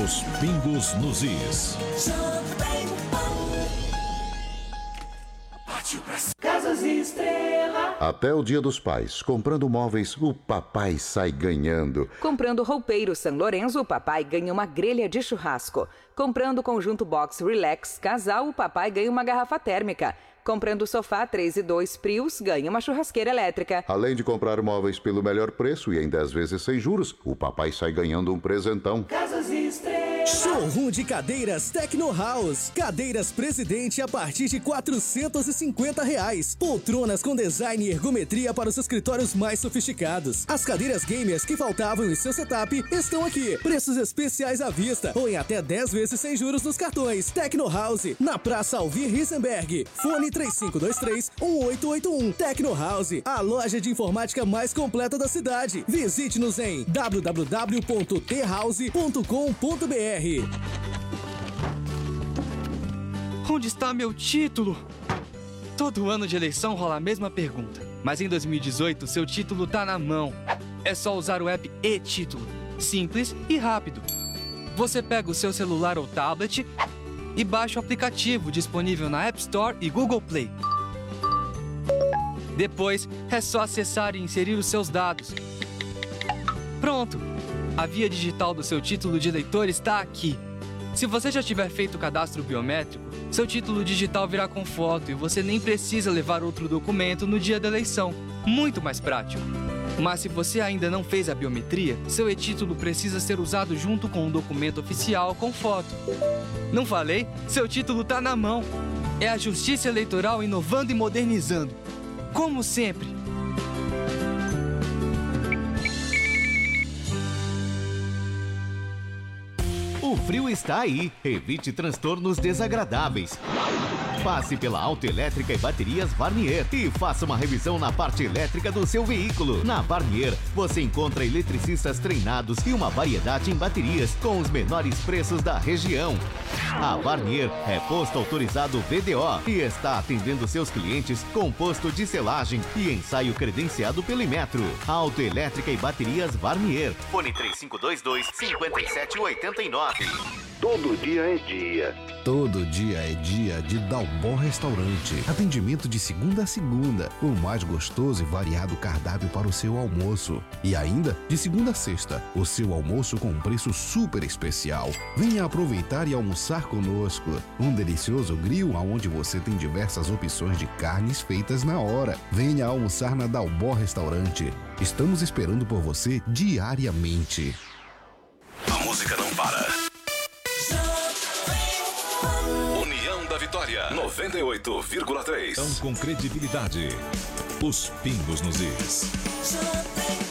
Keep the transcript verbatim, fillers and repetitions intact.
Os pingos nos is. Casas Estrela. Até o Dia dos Pais, comprando móveis, o papai sai ganhando. Comprando roupeiro San Lorenzo, o papai ganha uma grelha de churrasco. Comprando conjunto box Relax Casal, o papai ganha uma garrafa térmica. Comprando sofá três e dois Prius, ganha uma churrasqueira elétrica. Além de comprar móveis pelo melhor preço e em dez vezes sem juros, o papai sai ganhando um presentão. Casas Estrela. Showroom de cadeiras Tecno House. Cadeiras Presidente a partir de quatrocentos e cinquenta reais. Poltronas com design e ergometria para os escritórios mais sofisticados. As cadeiras gamers que faltavam em seu setup estão aqui. Preços especiais à vista ou em até dez vezes sem juros nos cartões. Tecno House, na Praça Alvir Risenberg. Fone três cinco dois três, um oito oito um. Tecno House, a loja de informática mais completa da cidade. Visite-nos em w w w ponto t house ponto com ponto b r. Onde está meu título? Todo ano de eleição rola a mesma pergunta. Mas em dois mil e dezoito, seu título tá na mão. É só usar o app e-Título. Simples e rápido. Você pega o seu celular ou tablet e baixa o aplicativo disponível na App Store e Google Play. Depois, é só acessar e inserir os seus dados. Pronto! A via digital do seu título de eleitor está aqui. Se você já tiver feito o cadastro biométrico, seu título digital virá com foto e você nem precisa levar outro documento no dia da eleição. Muito mais prático. Mas se você ainda não fez a biometria, seu e-título precisa ser usado junto com um documento oficial com foto. Não falei? Seu título está na mão. É a Justiça Eleitoral inovando e modernizando. Como sempre. O frio está aí. Evite transtornos desagradáveis. Passe pela Autoelétrica e Baterias Varnier e faça uma revisão na parte elétrica do seu veículo. Na Varnier, você encontra eletricistas treinados e uma variedade em baterias com os menores preços da região. A Varnier é posto autorizado V D O e está atendendo seus clientes com posto de selagem e ensaio credenciado pelo Imetro. Autoelétrica e Baterias Varnier. Fone três cinco dois dois, cinco sete oito nove. Todo dia é dia. Todo dia é dia de Dalbó Restaurante. Atendimento de segunda a segunda. O mais gostoso e variado cardápio para o seu almoço. E ainda, de segunda a sexta, o seu almoço com um preço super especial. Venha aproveitar e almoçar conosco. Um delicioso grill onde você tem diversas opções de carnes feitas na hora. Venha almoçar na Dalbó Restaurante. Estamos esperando por você diariamente. A música não para. União da Vitória, noventa e oito vírgula três. Então, com credibilidade, os pingos nos is.